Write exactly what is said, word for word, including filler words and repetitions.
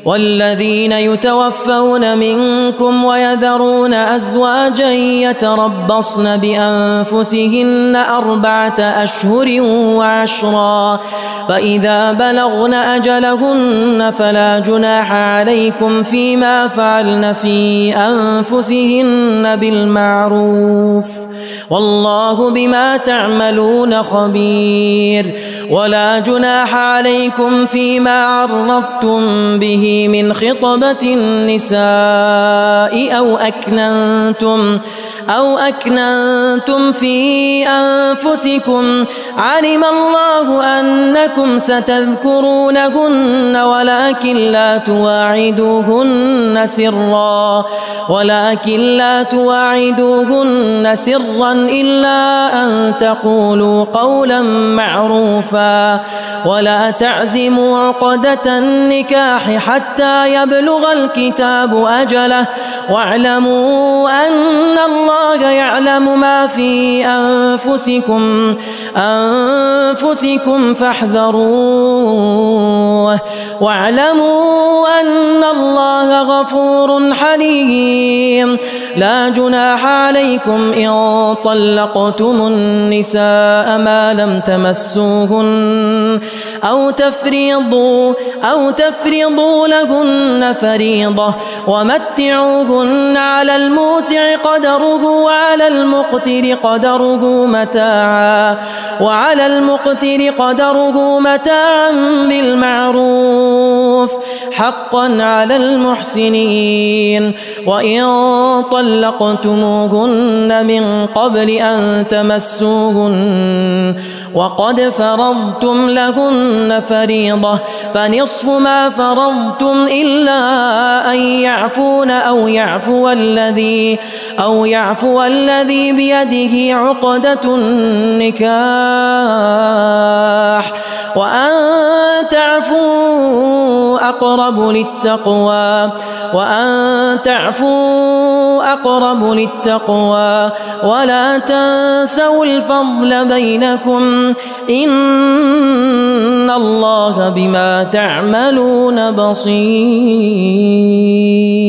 والذين يتوفون منكم ويذرون أزواجا يتربصن بأنفسهن أربعة أشهر وعشرا فإذا بلغن أجلهن فلا جناح عليكم فيما فعلن في أنفسهن بالمعروف والله بما تعملون خبير ولا جناح عليكم فيما عرضتم به من خطبة النساء أو أكننتم أو أكننتم في أنفسكم علم الله أنكم ستذكرونهن ولكن لا تواعدوهن سرا ولكن لا تواعدوهن سرا إلا أن تقولوا قولا معروفا ولا تعزموا عقدة النكاح حتى يبلغ الكتاب أجله واعلموا أن الله يعلم ما في أنفسكم أنفسكم فاحذروه واعلموا أن الله غفور حليم لا جناح عليكم إن طلقتم النساء ما لم تمسوهن أو تفريضوا أو تفرضوا لهن فريضة ومتعوهن على الموسع قدره وعلى المقتر قدره متاعا وعلى المقتر قدره متاعا بالمعروف حقا على المحسنين وإن طلقتموهن من قبل أن تمسوهن وقد فرضتم لهن فريضة فنصف ما فرضتم إلا أن يعفون أو يعفو الذي أو يعفو الذي بيده عقدة النكاح وأن تعفوا أقرب للتقوى وأن تعفوا أقرب للتقوى ولا تنسوا الفضل بينكم إن الله بما تعملون بصير.